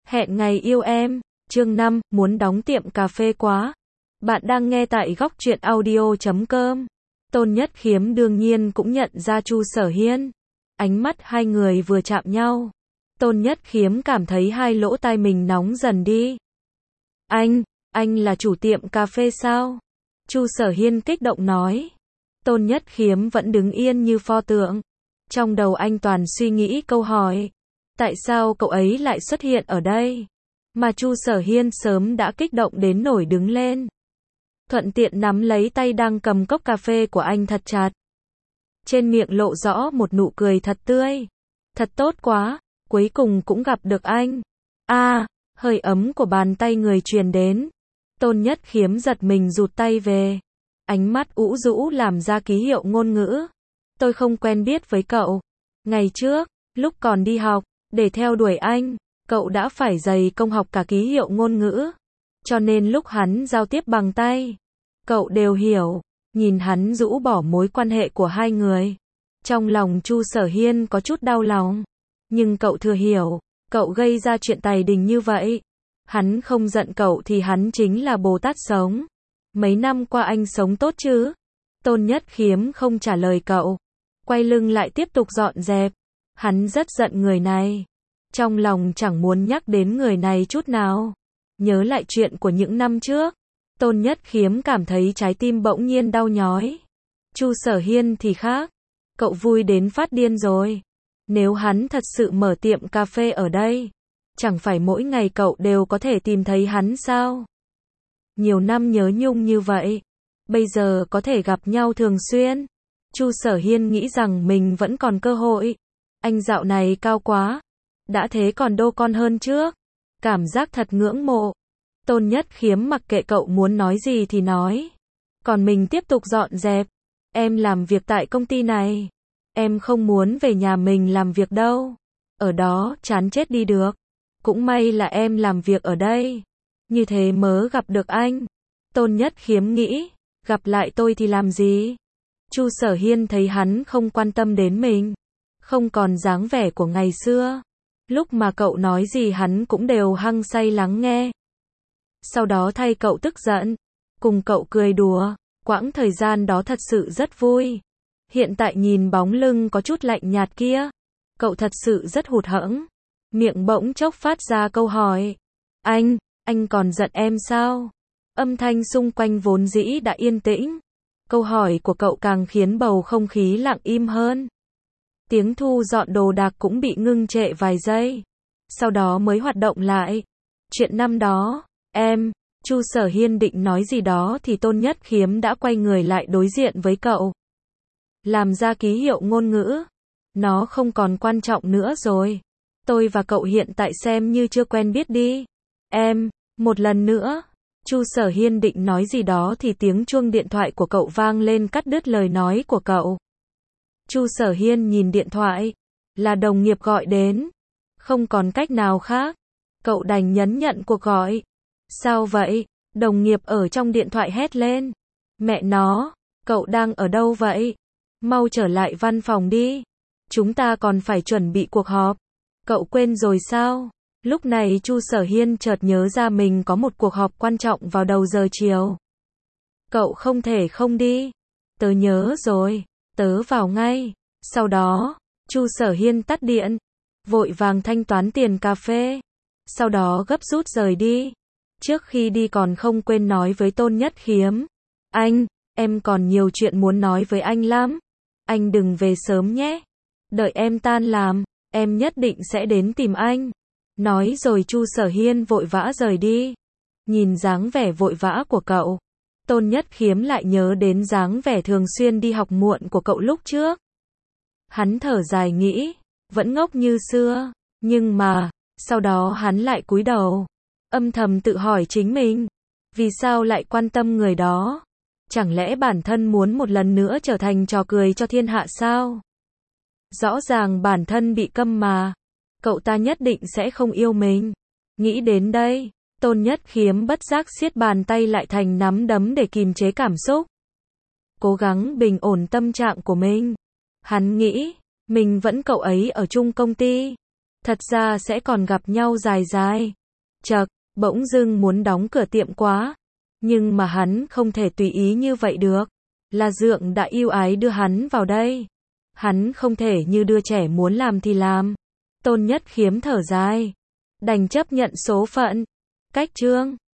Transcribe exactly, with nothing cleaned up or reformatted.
Hẹn ngày yêu em, chương năm, muốn đóng tiệm cà phê quá. Bạn đang nghe tại góc truyện audio chấm com. Tôn Nhất Khiếm đương nhiên cũng nhận ra Chu Sở Hiên. Ánh mắt hai người vừa chạm nhau. Tôn Nhất Khiếm cảm thấy hai lỗ tai mình nóng dần đi. Anh, anh là chủ tiệm cà phê sao? Chu Sở Hiên kích động nói. Tôn Nhất Khiếm vẫn đứng yên như pho tượng. Trong đầu anh toàn suy nghĩ câu hỏi. Tại sao cậu ấy lại xuất hiện ở đây? Mà Chu Sở Hiên sớm đã kích động đến nổi đứng lên. Thuận tiện nắm lấy tay đang cầm cốc cà phê của anh thật chặt. Trên miệng lộ rõ một nụ cười thật tươi. Thật tốt quá, cuối cùng cũng gặp được anh. À, hơi ấm của bàn tay người truyền đến. Tôn Nhất Khiếm giật mình rụt tay về. Ánh mắt ủ rũ làm ra ký hiệu ngôn ngữ. Tôi không quen biết với cậu. Ngày trước, lúc còn đi học, để theo đuổi anh, cậu đã phải dày công học cả ký hiệu ngôn ngữ. Cho nên lúc hắn giao tiếp bằng tay, cậu đều hiểu. Nhìn hắn rũ bỏ mối quan hệ của hai người. Trong lòng Chu Sở Hiên có chút đau lòng. Nhưng cậu thừa hiểu, cậu gây ra chuyện tày đình như vậy. Hắn không giận cậu thì hắn chính là Bồ Tát sống. Mấy năm qua anh sống tốt chứ? Tôn Nhất Khiếm không trả lời cậu. Quay lưng lại tiếp tục dọn dẹp. Hắn rất giận người này. Trong lòng chẳng muốn nhắc đến người này chút nào. Nhớ lại chuyện của những năm trước. Tôn Nhất Khiếm cảm thấy trái tim bỗng nhiên đau nhói. Chu Sở Hiên thì khác. Cậu vui đến phát điên rồi. Nếu hắn thật sự mở tiệm cà phê ở đây, chẳng phải mỗi ngày cậu đều có thể tìm thấy hắn sao? Nhiều năm nhớ nhung như vậy, bây giờ có thể gặp nhau thường xuyên. Chu Sở Hiên nghĩ rằng mình vẫn còn cơ hội. Anh dạo này cao quá. Đã thế còn đô con hơn trước. Cảm giác thật ngưỡng mộ. Tôn Nhất Khiếm mặc kệ cậu muốn nói gì thì nói. Còn mình tiếp tục dọn dẹp. Em làm việc tại công ty này. Em không muốn về nhà mình làm việc đâu. Ở đó, chán chết đi được. Cũng may là em làm việc ở đây. Như thế mớ gặp được anh. Tôn Nhất Khiếm nghĩ. Gặp lại tôi thì làm gì? Chu Sở Hiên thấy hắn không quan tâm đến mình. Không còn dáng vẻ của ngày xưa. Lúc mà cậu nói gì hắn cũng đều hăng say lắng nghe. Sau đó thay cậu tức giận. Cùng cậu cười đùa. Quãng thời gian đó thật sự rất vui. Hiện tại nhìn bóng lưng có chút lạnh nhạt kia. Cậu thật sự rất hụt hẫng. Miệng bỗng chốc phát ra câu hỏi. Anh, anh còn giận em sao? Âm thanh xung quanh vốn dĩ đã yên tĩnh. Câu hỏi của cậu càng khiến bầu không khí lặng im hơn. Tiếng thu dọn đồ đạc cũng bị ngưng trệ vài giây. Sau đó mới hoạt động lại. Chuyện năm đó, em, Chu Sở Hiên định nói gì đó thì Tôn Nhất Khiếm đã quay người lại đối diện với cậu. Làm ra ký hiệu ngôn ngữ. Nó không còn quan trọng nữa rồi. Tôi và cậu hiện tại xem như chưa quen biết đi. Em, một lần nữa. Chu Sở Hiên định nói gì đó thì tiếng chuông điện thoại của cậu vang lên cắt đứt lời nói của cậu. Chu Sở Hiên nhìn điện thoại. Là đồng nghiệp gọi đến. Không còn cách nào khác. Cậu đành nhấn nhận cuộc gọi. Sao vậy? Đồng nghiệp ở trong điện thoại hét lên. Mẹ nó, cậu đang ở đâu vậy? Mau trở lại văn phòng đi. Chúng ta còn phải chuẩn bị cuộc họp. Cậu quên rồi sao? Lúc này Chu Sở Hiên chợt nhớ ra mình có một cuộc họp quan trọng vào đầu giờ chiều. Cậu không thể không đi. Tớ nhớ rồi. Tớ vào ngay. Sau đó, Chu Sở Hiên tắt điện. Vội vàng thanh toán tiền cà phê. Sau đó gấp rút rời đi. Trước khi đi còn không quên nói với Tôn Nhất Khiếm. Anh, em còn nhiều chuyện muốn nói với anh lắm. Anh đừng về sớm nhé. Đợi em tan làm, em nhất định sẽ đến tìm anh. Nói rồi Chu Sở Hiên vội vã rời đi. Nhìn dáng vẻ vội vã của cậu, Tôn Nhất Khiếm lại nhớ đến dáng vẻ thường xuyên đi học muộn của cậu lúc trước. Hắn thở dài nghĩ, vẫn ngốc như xưa, nhưng mà, sau đó hắn lại cúi đầu, âm thầm tự hỏi chính mình, vì sao lại quan tâm người đó? Chẳng lẽ bản thân muốn một lần nữa trở thành trò cười cho thiên hạ sao? Rõ ràng bản thân bị câm mà, cậu ta nhất định sẽ không yêu mình. Nghĩ đến đây, Tôn Nhất Khiếm bất giác siết bàn tay lại thành nắm đấm để kìm chế cảm xúc. Cố gắng bình ổn tâm trạng của mình. Hắn nghĩ, mình vẫn cậu ấy ở chung công ty. Thật ra sẽ còn gặp nhau dài dài. Chậc, bỗng dưng muốn đóng cửa tiệm quá. Nhưng mà hắn không thể tùy ý như vậy được. La Dượng đã yêu ái đưa hắn vào đây. Hắn không thể như đứa trẻ muốn làm thì làm. Tôn Nhất Khiếm thở dài. Đành chấp nhận số phận. Cách chương